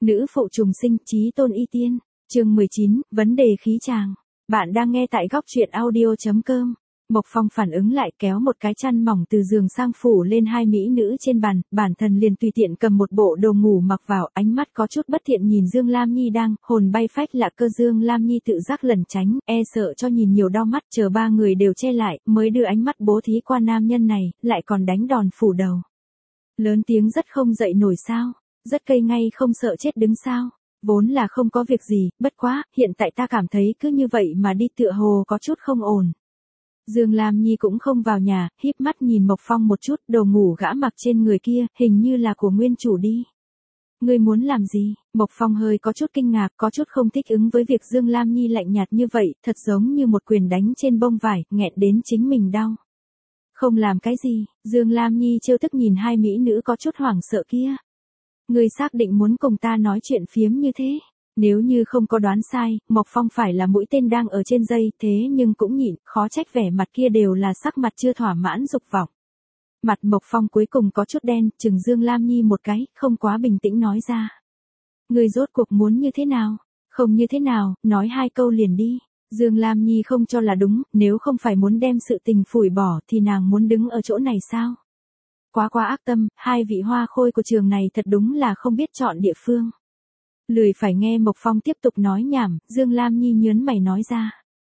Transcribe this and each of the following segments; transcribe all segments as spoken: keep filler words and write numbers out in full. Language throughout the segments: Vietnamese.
Nữ phụ trùng sinh, chí tôn y tiên. Chương mười chín, vấn đề khí tràng. Bạn đang nghe tại góc truyện audio chấm com. Mộc Phong phản ứng lại, kéo một cái chăn mỏng từ giường sang phủ lên hai mỹ nữ trên bàn, bản thân liền tùy tiện cầm một bộ đồ ngủ mặc vào, ánh mắt có chút bất thiện nhìn Dương Lam Nhi đang hồn bay phách lạc cơ. Dương Lam Nhi tự giác lẩn tránh, e sợ cho nhìn nhiều đau mắt, chờ ba người đều che lại, mới đưa ánh mắt bố thí qua nam nhân này, lại còn đánh đòn phủ đầu. Lớn tiếng rất không dậy nổi sao? Rất cây ngay không sợ chết đứng sao? Vốn là không có việc gì, bất quá, hiện tại ta cảm thấy cứ như vậy mà đi tựa hồ có chút không ổn. Dương Lam Nhi cũng không vào nhà, híp mắt nhìn Mộc Phong một chút, đồ ngủ gã mặc trên người kia, hình như là của nguyên chủ đi. Ngươi muốn làm gì? Mộc Phong hơi có chút kinh ngạc, có chút không thích ứng với việc Dương Lam Nhi lạnh nhạt như vậy, thật giống như một quyền đánh trên bông vải, nghẹn đến chính mình đau. Không làm cái gì, Dương Lam Nhi trêu tức nhìn hai mỹ nữ có chút hoảng sợ kia. Ngươi xác định muốn cùng ta nói chuyện phiếm như thế? Nếu như không có đoán sai, Mộc Phong phải là mũi tên đang ở trên dây, thế nhưng cũng nhịn, khó trách vẻ mặt kia đều là sắc mặt chưa thỏa mãn dục vọng. Mặt Mộc Phong cuối cùng có chút đen, chừng Dương Lam Nhi một cái, không quá bình tĩnh nói ra. Ngươi rốt cuộc muốn như thế nào? Không như thế nào, nói hai câu liền đi. Dương Lam Nhi không cho là đúng, nếu không phải muốn đem sự tình phủi bỏ thì nàng muốn đứng ở chỗ này sao? Quá quá ác tâm, hai vị hoa khôi của trường này thật đúng là không biết chọn địa phương. Lười phải nghe Mộc Phong tiếp tục nói nhảm, Dương Lam Nhi nhớn mày nói ra.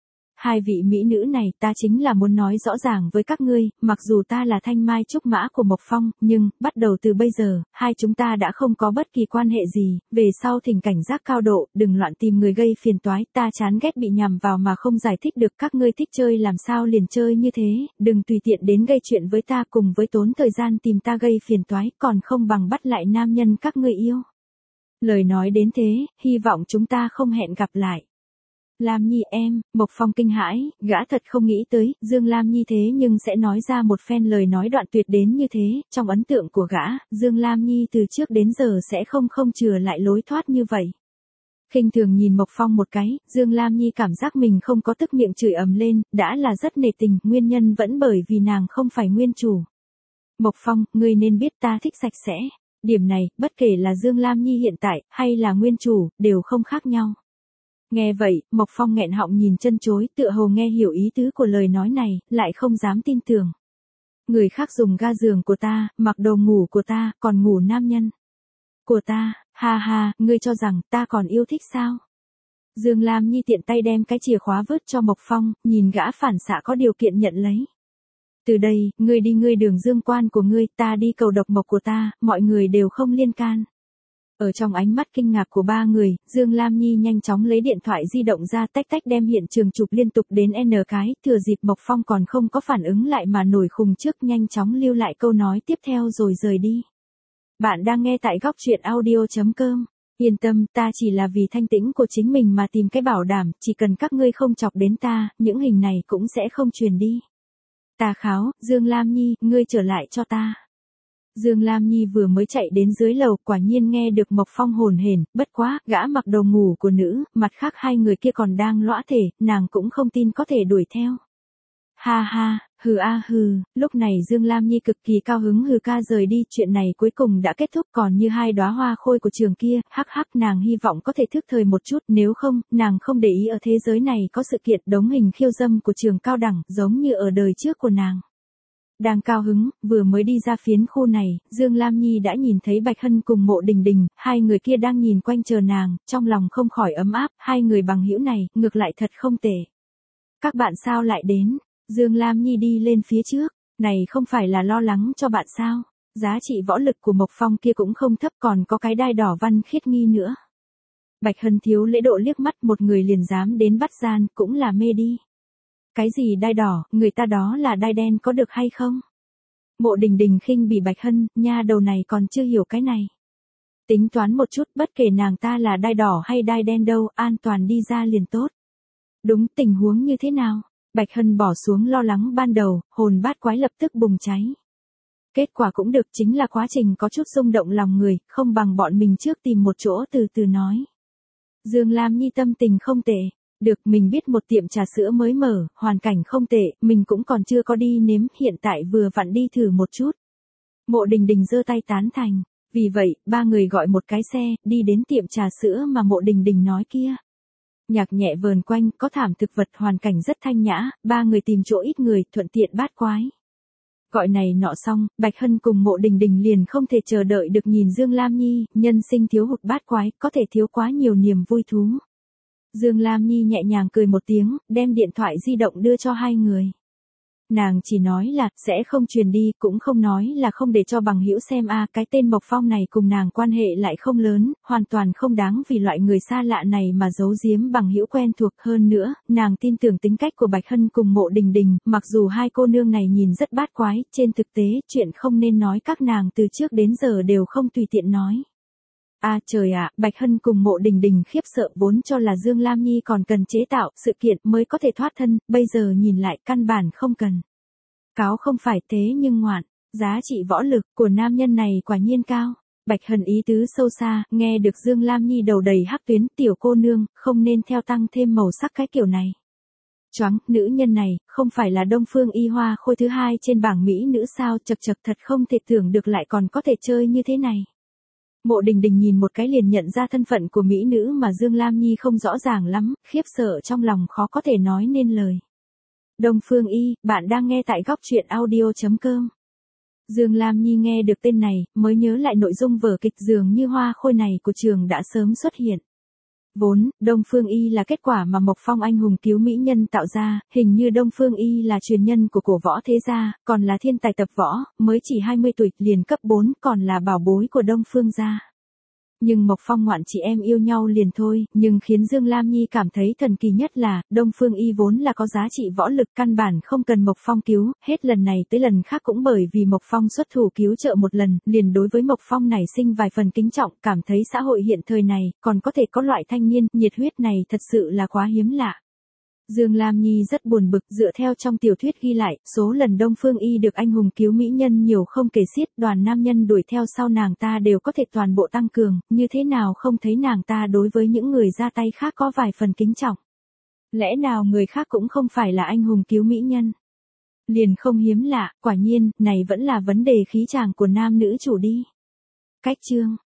Hai vị mỹ nữ này, ta chính là muốn nói rõ ràng với các ngươi, mặc dù ta là thanh mai trúc mã của Mộc Phong, nhưng, bắt đầu từ bây giờ, hai chúng ta đã không có bất kỳ quan hệ gì, về sau thỉnh cảnh giác cao độ, đừng loạn tìm người gây phiền toái, ta chán ghét bị nhằm vào mà không giải thích được, các ngươi thích chơi làm sao liền chơi như thế, đừng tùy tiện đến gây chuyện với ta cùng với tốn thời gian tìm ta gây phiền toái, còn không bằng bắt lại nam nhân các ngươi yêu. Lời nói đến thế, hy vọng chúng ta không hẹn gặp lại. Lam Nhi em, Mộc Phong kinh hãi, gã thật không nghĩ tới, Dương Lam Nhi thế nhưng sẽ nói ra một phen lời nói đoạn tuyệt đến như thế, trong ấn tượng của gã, Dương Lam Nhi từ trước đến giờ sẽ không không chừa lại lối thoát như vậy. Khinh thường nhìn Mộc Phong một cái, Dương Lam Nhi cảm giác mình không có tức miệng chửi ầm lên, đã là rất nể tình, nguyên nhân vẫn bởi vì nàng không phải nguyên chủ. Mộc Phong, ngươi nên biết ta thích sạch sẽ. Điểm này, bất kể là Dương Lam Nhi hiện tại, hay là nguyên chủ, đều không khác nhau. Nghe vậy, Mộc Phong nghẹn họng nhìn chân chối, tựa hồ nghe hiểu ý tứ của lời nói này, lại không dám tin tưởng. Người khác dùng ga giường của ta, mặc đồ ngủ của ta, còn ngủ nam nhân của ta, ha ha, ngươi cho rằng ta còn yêu thích sao? Dương Lam Nhi tiện tay đem cái chìa khóa vứt cho Mộc Phong, nhìn gã phản xạ có điều kiện nhận lấy. Từ đây, ngươi đi ngươi đường dương quan của ngươi, ta đi cầu độc mộc của ta, mọi người đều không liên can. Ở trong ánh mắt kinh ngạc của ba người, Dương Lam Nhi nhanh chóng lấy điện thoại di động ra tách tách đem hiện trường chụp liên tục đến N cái, thừa dịp Mộc Phong còn không có phản ứng lại mà nổi khùng trước nhanh chóng lưu lại câu nói tiếp theo rồi rời đi. Bạn đang nghe tại góc truyện audio chấm com. Yên tâm, ta chỉ là vì thanh tĩnh của chính mình mà tìm cái bảo đảm, chỉ cần các ngươi không chọc đến ta, những hình này cũng sẽ không truyền đi. Ta kháo, Dương Lam Nhi, ngươi trở lại cho ta. Dương Lam Nhi vừa mới chạy đến dưới lầu, quả nhiên nghe được Mộc Phong hồn hển, bất quá, gã mặc đồ ngủ của nữ, mặt khác hai người kia còn đang lõa thể, nàng cũng không tin có thể đuổi theo. Ha ha, hừ a hừ, lúc này Dương Lam Nhi cực kỳ cao hứng hừ ca rời đi, chuyện này cuối cùng đã kết thúc, còn như hai đóa hoa khôi của trường kia, hắc hắc nàng hy vọng có thể thức thời một chút, nếu không, nàng không để ý ở thế giới này có sự kiện đống hình khiêu dâm của trường cao đẳng, giống như ở đời trước của nàng. Đang cao hứng, vừa mới đi ra phiến khu này, Dương Lam Nhi đã nhìn thấy Bạch Hân cùng Mộ Đình Đình, hai người kia đang nhìn quanh chờ nàng, trong lòng không khỏi ấm áp, hai người bằng hữu này, ngược lại thật không tệ. Các bạn sao lại đến? Dương Lam Nhi đi lên phía trước, này không phải là lo lắng cho bạn sao? Giá trị võ lực của Mộc Phong kia cũng không thấp, còn có cái đai đỏ văn khiết nghi nữa. Bạch Hân thiếu lễ độ liếc mắt một người liền dám đến bắt gian, cũng là mê đi. Cái gì đai đỏ, người ta đó là đai đen có được hay không? Mộ Đình Đình khinh bỉ Bạch Hân, nha đầu này còn chưa hiểu cái này. Tính toán một chút, bất kể nàng ta là đai đỏ hay đai đen đâu, an toàn đi ra liền tốt. Đúng, tình huống như thế nào? Bạch Hân bỏ xuống lo lắng ban đầu, hồn bát quái lập tức bùng cháy. Kết quả cũng được, chính là quá trình có chút rung động lòng người, không bằng bọn mình trước tìm một chỗ từ từ nói. Dương Lam Nhi tâm tình không tệ. Được, mình biết một tiệm trà sữa mới mở, hoàn cảnh không tệ, mình cũng còn chưa có đi nếm, hiện tại vừa vặn đi thử một chút. Mộ Đình Đình giơ tay tán thành. Vì vậy, ba người gọi một cái xe, đi đến tiệm trà sữa mà Mộ Đình Đình nói kia. Nhạc nhẹ vờn quanh, có thảm thực vật, hoàn cảnh rất thanh nhã, ba người tìm chỗ ít người, thuận tiện bát quái. Gọi này nọ xong, Bạch Hân cùng Mộ Đình Đình liền không thể chờ đợi được nhìn Dương Lam Nhi, nhân sinh thiếu hụt bát quái, có thể thiếu quá nhiều niềm vui thú. Dương Lam Nhi nhẹ nhàng cười một tiếng, đem điện thoại di động đưa cho hai người. Nàng chỉ nói là, sẽ không truyền đi, cũng không nói là không để cho bằng hữu xem a cái tên Mộc Phong này cùng nàng quan hệ lại không lớn, hoàn toàn không đáng vì loại người xa lạ này mà giấu giếm bằng hữu quen thuộc hơn nữa, nàng tin tưởng tính cách của Bạch Hân cùng Mộ Đình Đình, mặc dù hai cô nương này nhìn rất bát quái, trên thực tế, chuyện không nên nói các nàng từ trước đến giờ đều không tùy tiện nói. A à, trời ạ, à, Bạch Hân cùng Mộ Đình Đình khiếp sợ vốn cho là Dương Lam Nhi còn cần chế tạo sự kiện mới có thể thoát thân, bây giờ nhìn lại căn bản không cần. Cáo không phải thế nhưng ngoạn, giá trị võ lực của nam nhân này quả nhiên cao. Bạch Hân ý tứ sâu xa, nghe được Dương Lam Nhi đầu đầy hắc tuyến, tiểu cô nương, không nên theo tăng thêm màu sắc cái kiểu này. Choáng, nữ nhân này, không phải là Đông Phương Y Hoa Khôi thứ hai trên bảng Mỹ nữ sao, chật chật thật không thể tưởng được lại còn có thể chơi như thế này. Mộ Đình Đình nhìn một cái liền nhận ra thân phận của mỹ nữ mà Dương Lam Nhi không rõ ràng lắm, khiếp sợ trong lòng khó có thể nói nên lời. Đông Phương Y, bạn đang nghe tại góc truyện audio chấm com. Dương Lam Nhi nghe được tên này, mới nhớ lại nội dung vở kịch dường như Hoa Khôi này của trường đã sớm xuất hiện. Vốn, Đông Phương Y là kết quả mà Mộc Phong anh hùng cứu mỹ nhân tạo ra, hình như Đông Phương Y là truyền nhân của cổ võ thế gia, còn là thiên tài tập võ, mới chỉ hai mươi tuổi, liền cấp bốn, còn là bảo bối của Đông Phương gia. Nhưng Mộc Phong ngoạn chị em yêu nhau liền thôi, nhưng khiến Dương Lam Nhi cảm thấy thần kỳ nhất là, Đông Phương Y vốn là có giá trị võ lực căn bản không cần Mộc Phong cứu, hết lần này tới lần khác cũng bởi vì Mộc Phong xuất thủ cứu trợ một lần, liền đối với Mộc Phong này sinh vài phần kính trọng, cảm thấy xã hội hiện thời này, còn có thể có loại thanh niên, nhiệt huyết này thật sự là quá hiếm lạ. Dương Lam Nhi rất buồn bực, dựa theo trong tiểu thuyết ghi lại, số lần Đông Phương Y được anh hùng cứu mỹ nhân nhiều không kể xiết, đoàn nam nhân đuổi theo sau nàng ta đều có thể toàn bộ tăng cường, như thế nào không thấy nàng ta đối với những người ra tay khác có vài phần kính trọng. Lẽ nào người khác cũng không phải là anh hùng cứu mỹ nhân? Liền không hiếm lạ, quả nhiên, này vẫn là vấn đề khí chàng của nam nữ chủ đi. Cách chương